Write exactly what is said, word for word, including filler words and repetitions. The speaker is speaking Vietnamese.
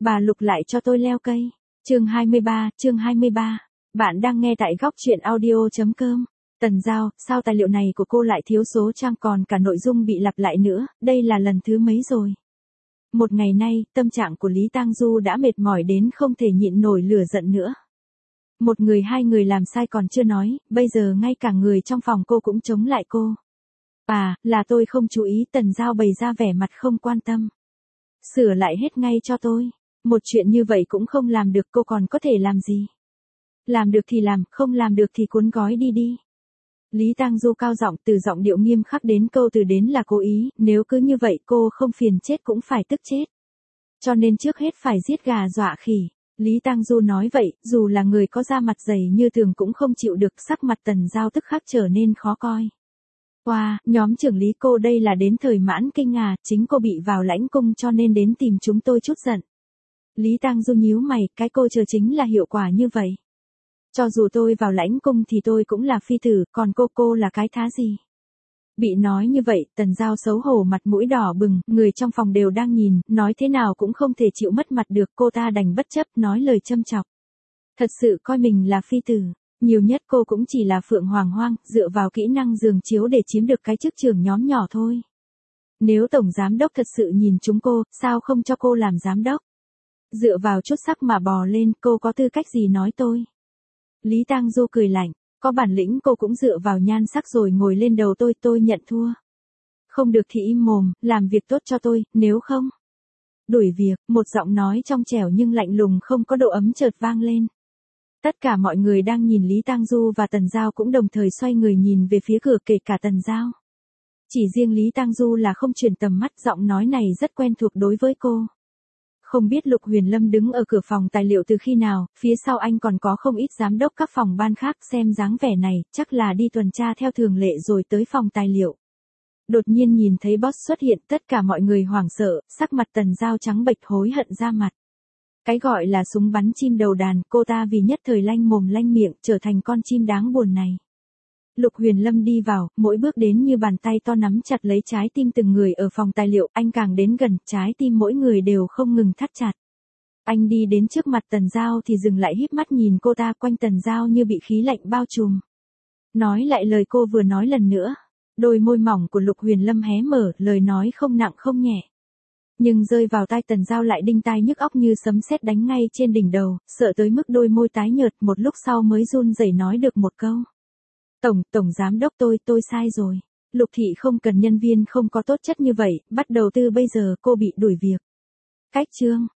Bà Lục lại cho tôi leo cây. Chương hai mươi ba, chương hai mươi ba. Bạn đang nghe tại góc truyện audio chấm com. Tần Giao, sao tài liệu này của cô lại thiếu số trang còn cả nội dung bị lặp lại nữa, đây là lần thứ mấy rồi? Một ngày nay, tâm trạng của Lý Tang Du đã mệt mỏi đến không thể nhịn nổi lửa giận nữa. Một người hai người làm sai còn chưa nói, bây giờ ngay cả người trong phòng cô cũng chống lại cô. À, là tôi không chú ý. Tần Giao bày ra vẻ mặt không quan tâm. Sửa lại hết ngay cho tôi. Một chuyện như vậy cũng không làm được, cô còn có thể làm gì? Làm được thì làm, không làm được thì cuốn gói đi đi. Lý Tang Du cao giọng, từ giọng điệu nghiêm khắc đến câu từ đến là cố ý, nếu cứ như vậy cô không phiền chết cũng phải tức chết. Cho nên trước hết phải giết gà dọa khỉ. Lý Tang Du nói vậy, dù là người có da mặt dày như thường cũng không chịu được, sắc mặt Tần Giao tức khắc trở nên khó coi. Wow, nhóm trưởng Lý cô đây là đến thời mãn kinh à, chính cô bị vào lãnh cung cho nên đến tìm chúng tôi chút giận. Lý Tang Du nhíu mày, cái cô chờ chính là hiệu quả như vậy. Cho dù tôi vào lãnh cung thì tôi cũng là phi tử, còn cô cô là cái thá gì? Bị nói như vậy, Tần Giao xấu hổ mặt mũi đỏ bừng, người trong phòng đều đang nhìn, nói thế nào cũng không thể chịu mất mặt được, cô ta đành bất chấp nói lời châm chọc. Thật sự coi mình là phi tử, nhiều nhất cô cũng chỉ là phượng hoàng hoang, dựa vào kỹ năng giường chiếu để chiếm được cái chức trưởng nhóm nhỏ thôi. Nếu tổng giám đốc thật sự nhìn chúng cô, sao không cho cô làm giám đốc? Dựa vào chút sắc mà bò lên, cô có tư cách gì nói tôi? Lý Tang Du cười lạnh, có bản lĩnh cô cũng dựa vào nhan sắc rồi ngồi lên đầu tôi, tôi nhận thua. Không được thì im mồm, làm việc tốt cho tôi, nếu không. Đuổi việc, một giọng nói trong trẻo nhưng lạnh lùng không có độ ấm chợt vang lên. Tất cả mọi người đang nhìn Lý Tang Du và Tần Giao cũng đồng thời xoay người nhìn về phía cửa, kể cả Tần Giao. Chỉ riêng Lý Tang Du là không chuyển tầm mắt, giọng nói này rất quen thuộc đối với cô. Không biết Lục Huyền Lâm đứng ở cửa phòng tài liệu từ khi nào, phía sau anh còn có không ít giám đốc các phòng ban khác, xem dáng vẻ này, chắc là đi tuần tra theo thường lệ rồi tới phòng tài liệu. Đột nhiên nhìn thấy boss xuất hiện, tất cả mọi người hoảng sợ, sắc mặt Tần Giao trắng bệch hối hận ra mặt. Cái gọi là súng bắn chim đầu đàn, cô ta vì nhất thời lanh mồm lanh miệng, trở thành con chim đáng buồn này. Lục Huyền Lâm đi vào, mỗi bước đến như bàn tay to nắm chặt lấy trái tim từng người ở phòng tài liệu, anh càng đến gần, trái tim mỗi người đều không ngừng thắt chặt. Anh đi đến trước mặt Tần Giao thì dừng lại híp mắt nhìn cô ta, quanh Tần Giao như bị khí lạnh bao trùm. Nói lại lời cô vừa nói lần nữa. Đôi môi mỏng của Lục Huyền Lâm hé mở, lời nói không nặng không nhẹ. Nhưng rơi vào tai Tần Giao lại đinh tai nhức óc như sấm sét đánh ngay trên đỉnh đầu, sợ tới mức đôi môi tái nhợt, một lúc sau mới run rẩy nói được một câu. Tổng, tổng giám đốc tôi, tôi sai rồi. Lục thị không cần nhân viên không có tốt chất như vậy, bắt đầu từ bây giờ cô bị đuổi việc. Cách chương.